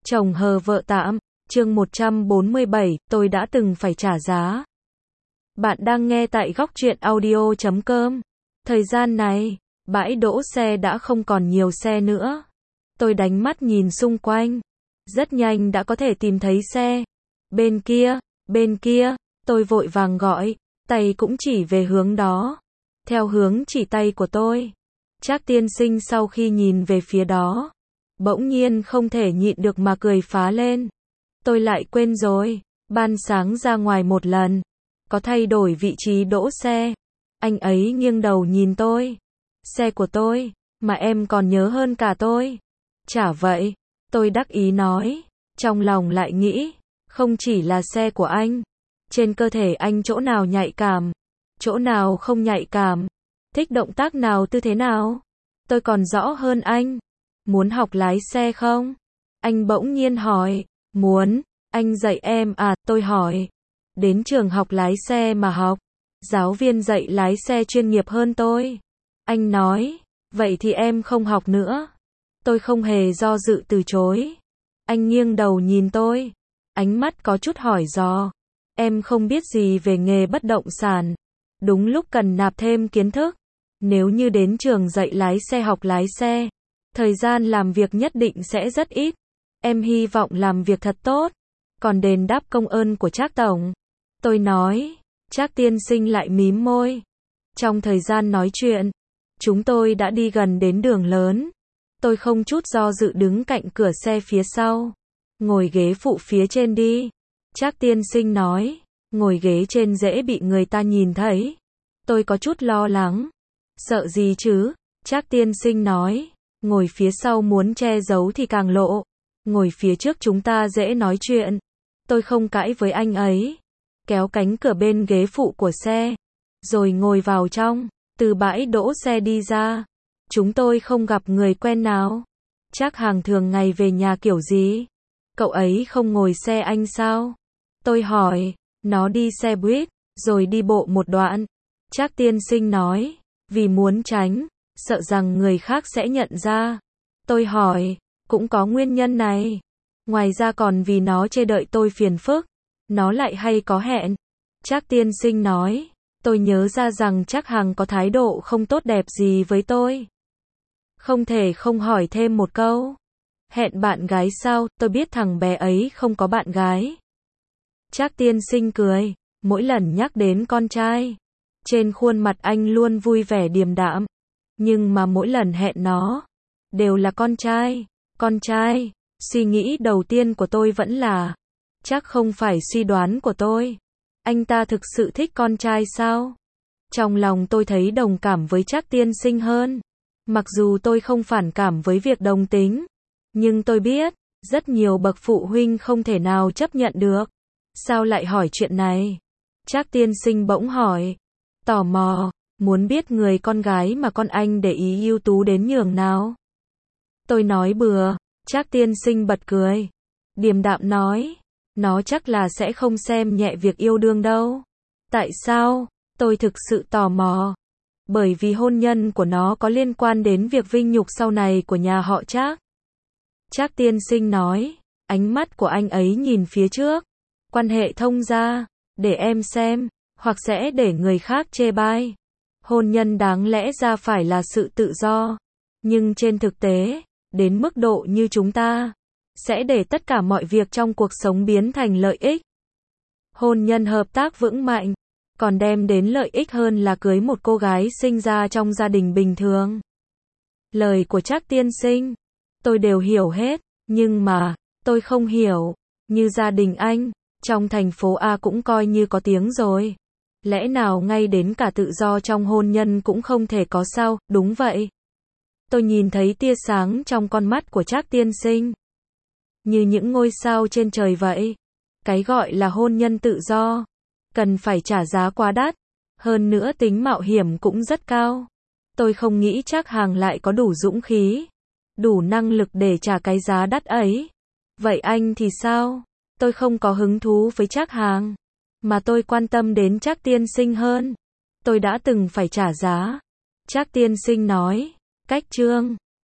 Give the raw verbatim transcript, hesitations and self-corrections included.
Chồng hờ vợ tạm, chương một trăm bốn mươi bảy, tôi đã từng phải trả giá. Bạn đang nghe tại góc truyện audio chấm com. Thời gian này, bãi đỗ xe đã không còn nhiều xe nữa. Tôi đánh mắt nhìn xung quanh. Rất nhanh đã có thể tìm thấy xe. Bên kia, bên kia, tôi vội vàng gọi, tay cũng chỉ về hướng đó. Theo hướng chỉ tay của tôi. Trác tiên sinh sau khi nhìn về phía đó, bỗng nhiên không thể nhịn được mà cười phá lên. Tôi lại quên rồi, ban sáng ra ngoài một lần, có thay đổi vị trí đỗ xe. Anh ấy nghiêng đầu nhìn tôi. Xe của tôi, mà em còn nhớ hơn cả tôi. Chả vậy, tôi đắc ý nói, trong lòng lại nghĩ, không chỉ là xe của anh. Trên cơ thể anh chỗ nào nhạy cảm, chỗ nào không nhạy cảm, thích động tác nào tư thế nào. Tôi còn rõ hơn anh. Muốn học lái xe không? Anh bỗng nhiên hỏi. Muốn, anh dạy em à, tôi hỏi. Đến trường học lái xe mà học. Giáo viên dạy lái xe chuyên nghiệp hơn tôi. Anh nói, vậy thì em không học nữa. Tôi không hề do dự từ chối. Anh nghiêng đầu nhìn tôi. Ánh mắt có chút hỏi dò. Em không biết gì về nghề bất động sản. Đúng lúc cần nạp thêm kiến thức. Nếu như đến trường dạy lái xe học lái xe, thời gian làm việc nhất định sẽ rất ít. Em hy vọng làm việc thật tốt, còn đền đáp công ơn của Trác tổng. Tôi nói. Trác tiên sinh lại mím môi. Trong thời gian nói chuyện, chúng tôi đã đi gần đến đường lớn. Tôi không chút do dự đứng cạnh cửa xe phía sau. Ngồi ghế phụ phía trên đi. Trác tiên sinh nói. Ngồi ghế trên dễ bị người ta nhìn thấy. Tôi có chút lo lắng. Sợ gì chứ? Trác tiên sinh nói. Ngồi phía sau muốn che giấu thì càng lộ. Ngồi phía trước chúng ta dễ nói chuyện. Tôi không cãi với anh ấy. Kéo cánh cửa bên ghế phụ của xe. Rồi ngồi vào trong. Từ bãi đỗ xe đi ra. Chúng tôi không gặp người quen nào. Trác Hàng thường ngày về nhà kiểu gì? Cậu ấy không ngồi xe anh sao? Tôi hỏi. Nó đi xe buýt, rồi đi bộ một đoạn. Trác tiên sinh nói. Vì muốn tránh, sợ rằng người khác sẽ nhận ra. Tôi hỏi, cũng có nguyên nhân này. Ngoài ra còn vì nó chê đợi tôi phiền phức. Nó lại hay có hẹn. Trác tiên sinh nói, tôi nhớ ra rằng Trác Hằng có thái độ không tốt đẹp gì với tôi. Không thể không hỏi thêm một câu. Hẹn bạn gái sao? Tôi biết thằng bé ấy không có bạn gái. Trác tiên sinh cười, mỗi lần nhắc đến con trai. Trên khuôn mặt anh luôn vui vẻ điềm đạm. Nhưng mà mỗi lần hẹn nó, đều là con trai. Con trai, suy nghĩ đầu tiên của tôi vẫn là, chắc không phải suy đoán của tôi. Anh ta thực sự thích con trai sao? Trong lòng tôi thấy đồng cảm với Trác tiên sinh hơn. Mặc dù tôi không phản cảm với việc đồng tính. Nhưng tôi biết, rất nhiều bậc phụ huynh không thể nào chấp nhận được. Sao lại hỏi chuyện này? Trác tiên sinh bỗng hỏi. Tò mò, muốn biết người con gái mà con anh để ý ưu tú đến nhường nào. Tôi nói bừa. Trác tiên sinh bật cười. Điềm đạm nói. Nó chắc là sẽ không xem nhẹ việc yêu đương đâu. Tại sao? Tôi thực sự tò mò. Bởi vì hôn nhân của nó có liên quan đến việc vinh nhục sau này của nhà họ Trác. Trác tiên sinh nói. Ánh mắt của anh ấy nhìn phía trước. Quan hệ thông gia. Để em xem. Hoặc sẽ để người khác chê bai. Hôn nhân đáng lẽ ra phải là sự tự do. Nhưng trên thực tế, đến mức độ như chúng ta, sẽ để tất cả mọi việc trong cuộc sống biến thành lợi ích. Hôn nhân hợp tác vững mạnh, còn đem đến lợi ích hơn là cưới một cô gái sinh ra trong gia đình bình thường. Lời của Trác tiên sinh, tôi đều hiểu hết, nhưng mà, tôi không hiểu, như gia đình anh, trong thành phố A cũng coi như có tiếng rồi. Lẽ nào ngay đến cả tự do trong hôn nhân cũng không thể có sao? Đúng vậy. Tôi nhìn thấy tia sáng trong con mắt của Trác tiên sinh. Như những ngôi sao trên trời vậy. Cái gọi là hôn nhân tự do, cần phải trả giá quá đắt. Hơn nữa tính mạo hiểm cũng rất cao. Tôi không nghĩ Trác Hằng lại có đủ dũng khí, đủ năng lực để trả cái giá đắt ấy. Vậy anh thì sao? Tôi không có hứng thú với Trác Hằng. Mà tôi quan tâm đến Trác tiên sinh hơn. Tôi đã từng phải trả giá. Trác tiên sinh nói. Cách chương